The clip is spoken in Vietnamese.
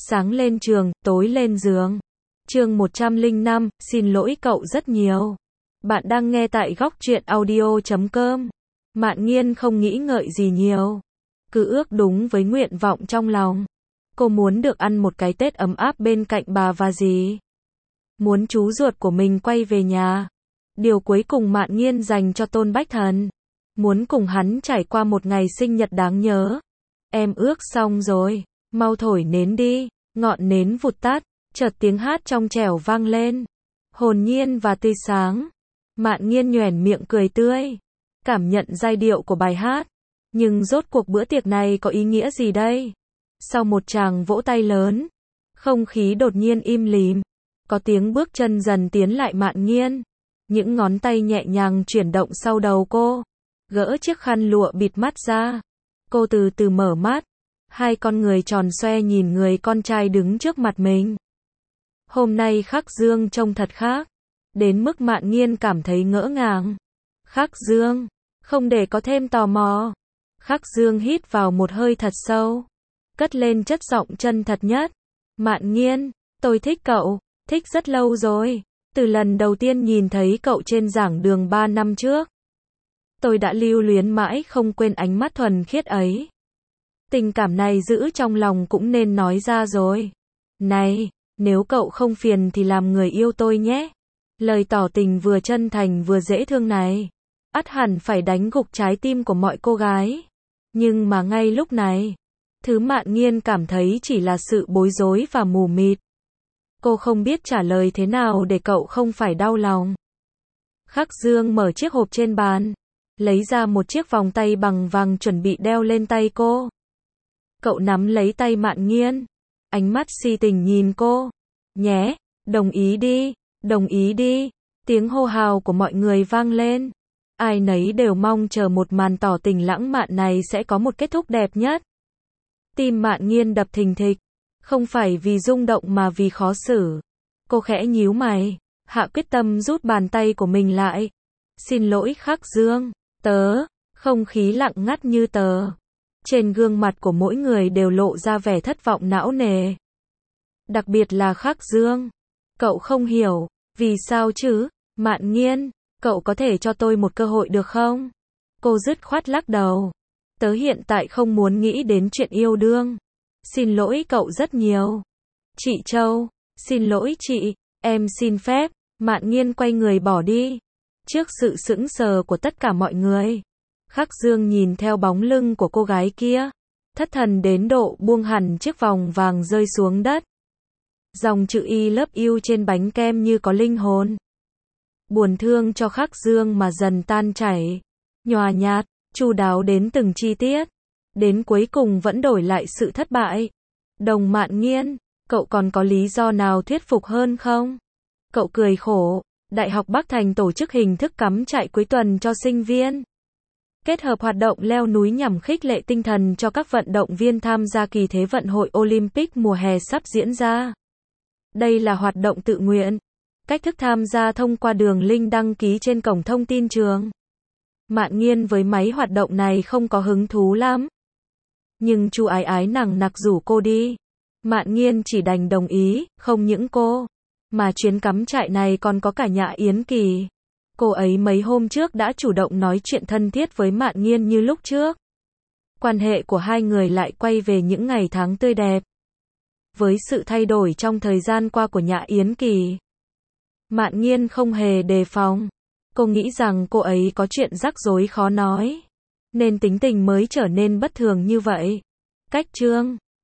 Sáng lên trường, tối lên giường. Chương 105, xin lỗi cậu rất nhiều. Bạn đang nghe tại góc truyện audio.com. Mạn Nghiên không nghĩ ngợi gì nhiều. Cứ ước đúng với nguyện vọng trong lòng. Cô muốn được ăn một cái Tết ấm áp bên cạnh bà và dì. Muốn chú ruột của mình quay về nhà. Điều cuối cùng Mạn Nghiên dành cho Tôn Bách Thần. Muốn cùng hắn trải qua một ngày sinh nhật đáng nhớ. Em ước xong rồi. Mau thổi nến đi. Ngọn nến vụt tắt. Chợt tiếng hát trong trẻo vang lên. Hồn nhiên và tươi sáng. Mạn Nghiên nhoẻn miệng cười tươi. Cảm nhận giai điệu của bài hát. Nhưng rốt cuộc bữa tiệc này có ý nghĩa gì đây? Sau một tràng vỗ tay lớn, không khí đột nhiên im lìm. Có tiếng bước chân dần tiến lại Mạn Nghiên. Những ngón tay nhẹ nhàng chuyển động sau đầu cô. Gỡ chiếc khăn lụa bịt mắt ra. Cô từ từ mở mắt. Hai con người tròn xoe nhìn người con trai đứng trước mặt mình. Hôm nay Khắc Dương trông thật khác. Đến mức Mạn Nghiên cảm thấy ngỡ ngàng. Khắc Dương, không để có thêm tò mò. Khắc Dương hít vào một hơi thật sâu. Cất lên chất giọng chân thật nhất. Mạn Nghiên, tôi thích cậu, thích rất lâu rồi. Từ lần đầu tiên nhìn thấy cậu trên giảng đường 3 năm trước. Tôi đã lưu luyến mãi không quên ánh mắt thuần khiết ấy. Tình cảm này giữ trong lòng cũng nên nói ra rồi. Này, nếu cậu không phiền thì làm người yêu tôi nhé. Lời tỏ tình vừa chân thành vừa dễ thương này. Ắt hẳn phải đánh gục trái tim của mọi cô gái. Nhưng mà ngay lúc này, thứ Mạn Nghiên cảm thấy chỉ là sự bối rối và mù mịt. Cô không biết trả lời thế nào để cậu không phải đau lòng. Khắc Dương mở chiếc hộp trên bàn, lấy ra một chiếc vòng tay bằng vàng chuẩn bị đeo lên tay cô. Cậu nắm lấy tay Mạn Nghiên, ánh mắt si tình nhìn cô. Nhé, đồng ý đi, đồng ý đi. Tiếng hô hào của mọi người vang lên. Ai nấy đều mong chờ một màn tỏ tình lãng mạn này sẽ có một kết thúc đẹp nhất. Tim Mạn Nghiên đập thình thịch, không phải vì rung động mà vì khó xử. Cô khẽ nhíu mày, hạ quyết tâm rút bàn tay của mình lại. Xin lỗi Khắc Dương, không khí lặng ngắt như tờ. Trên gương mặt của mỗi người đều lộ ra vẻ thất vọng não nề. Đặc biệt là Khắc Dương. Cậu không hiểu, vì sao chứ? Mạn Nghiên, cậu có thể cho tôi một cơ hội được không? Cô dứt khoát lắc đầu. Tớ hiện tại không muốn nghĩ đến chuyện yêu đương. Xin lỗi cậu rất nhiều. Chị Châu, xin lỗi chị, em xin phép. Mạn Nghiên quay người bỏ đi. Trước sự sững sờ của tất cả mọi người, Khắc Dương nhìn theo bóng lưng của cô gái kia, thất thần đến độ buông hẳn chiếc vòng vàng rơi xuống đất. Dòng chữ I love you trên bánh kem như có linh hồn. Buồn thương cho Khắc Dương mà dần tan chảy, nhòa nhạt, chu đáo đến từng chi tiết. Đến cuối cùng vẫn đổi lại sự thất bại. Đồng Mạn Nghiên, cậu còn có lý do nào thuyết phục hơn không? Cậu cười khổ. Đại học Bắc Thành tổ chức hình thức cắm trại cuối tuần cho sinh viên. Kết hợp hoạt động leo núi nhằm khích lệ tinh thần cho các vận động viên tham gia kỳ Thế vận hội Olympic mùa hè sắp diễn ra. Đây là hoạt động tự nguyện. Cách thức tham gia thông qua đường link đăng ký trên cổng thông tin trường. Mạn Nghiên với máy hoạt động này không có hứng thú lắm. Nhưng chú Ái Ái nằng nặc rủ cô đi. Mạn Nghiên chỉ đành đồng ý, không những cô, mà chuyến cắm trại này còn có cả Nhã Yến Kỳ. Cô ấy mấy hôm trước đã chủ động nói chuyện thân thiết với Mạn Nghiên như lúc trước. Quan hệ của hai người lại quay về những ngày tháng tươi đẹp. Với sự thay đổi trong thời gian qua của Nhã Yến Kỳ, Mạn Nghiên không hề đề phòng. Cô nghĩ rằng cô ấy có chuyện rắc rối khó nói, nên tính tình mới trở nên bất thường như vậy. Cách chương